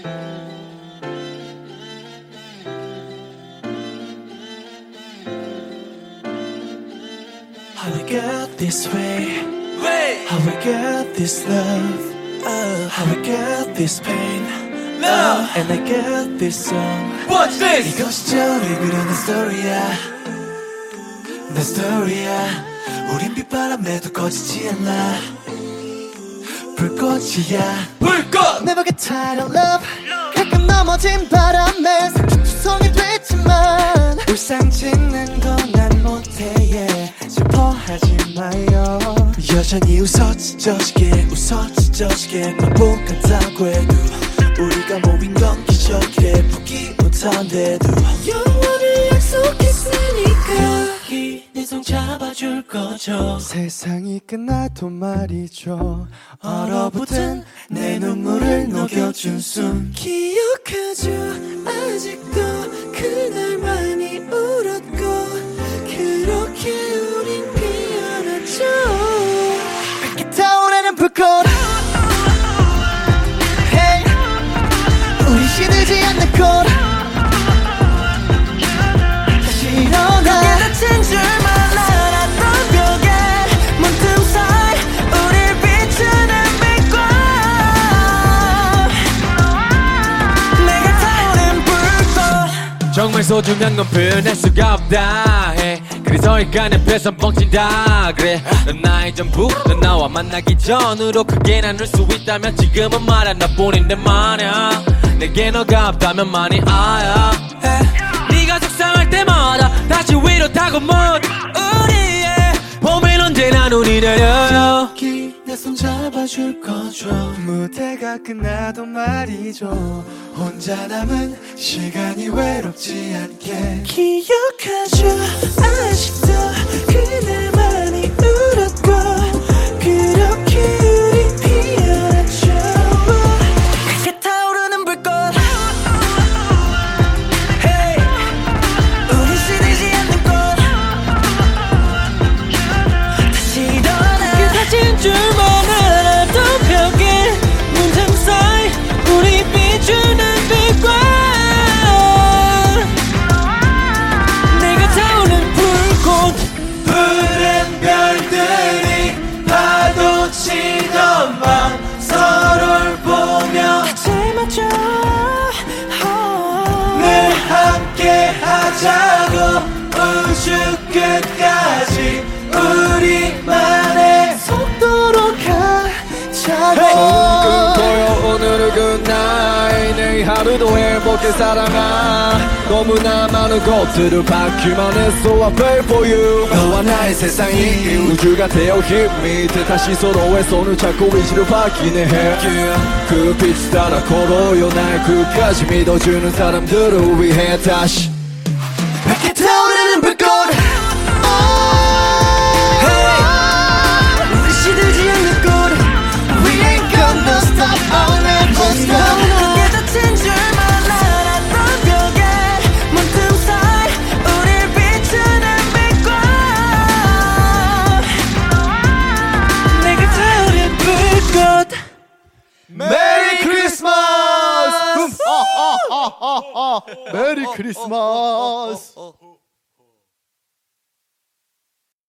How we got this way? How we got this love? How we got this pain? Love, and I got this song. Watch this! 이것이 저를 그리는 스토리야. 내 스토리야. 우린 빗바람에도 꺼지지 않아. 불꽃이야. 불꽃! Never get tired of love. 가끔 넘어진 바람에 상처투성이 됐지만 울상 짓는 건 난 못해. yeah. 슬퍼하지 마요. 여전히 웃어 찢어지게 웃어 찢어지게 반복 같다고 해도 우리가 모인 건 기적이래. 포기 못한데도 영원히 약속했으니까 내 손 잡아줄 거죠. 세상이 끝나도 말이죠. 얼어붙은 내 눈물을 녹여준 숨 기억하죠. 아직도 그날 많이 울었고 그렇게 우린 피어났죠. 밝게 타오르는 불꽃 hey. 우리 시들지 않는 꽃 다시 일어나 그게 다친 줄만 알았던 벽에 문틈 사이 우릴 비추는 빛과 내가 타오른 불꽃 정말 소중한 건 표현할 수가 없다 해. 그래서일까 내 뱃선 뻥친다 그래. 넌 나의 전부 넌 나와 만나기 전으로 크게 나눌 수 있다면 지금은 말야. 나뿐인데 말야. 내게 너가 없다면 많이 아야. 네가 속상할 때마다 다시 위로 타고 못 우리의 봄엔 언제나 눈이 내려요. 내 손 잡아줄 거죠. 무대가 끝나도 말이죠. 혼자 남은 시간이 외롭지 않게 기억하죠. 아직도 그날 많이 울었고 그렇게 우리 피어났죠. 밝게 타오르는 불꽃 hey. 우리 시들지 않는 꽃 다시 일어나 그게 다친 줄만 알았던 벽에 문틈 사이 우리 비추는 빛과 내가 타오른 불꽃 푸른 별들이 파도 치던 밤 서로를 보며 잘 맞춰 늘 함께 하자고 우주 끝까지 우리만의 속도로 가자고 꿈꿔요 오늘을 굿나잇 내일 하루도 행복해 살아가. 너무나 많은 것들을 받기만 했어 I pray for you. 너와 나의 세상이 우주가 되어 힘이 돼 다시 서로의 손을 잡고 의지를 확인해 그 빛 따라 걸어요 날 끝까지 믿어주는 사람들을 위해 다시 밝게 타오르는 불꽃 우리 시들지 않는 꽃 We ain't gonna stop I'll never stop 그게 다친 줄만 알았던 벽에 문틈 사이 우릴 비추는 빛과 내가 타오른 불꽃 메리 크리스마스! 메리 크리스마스!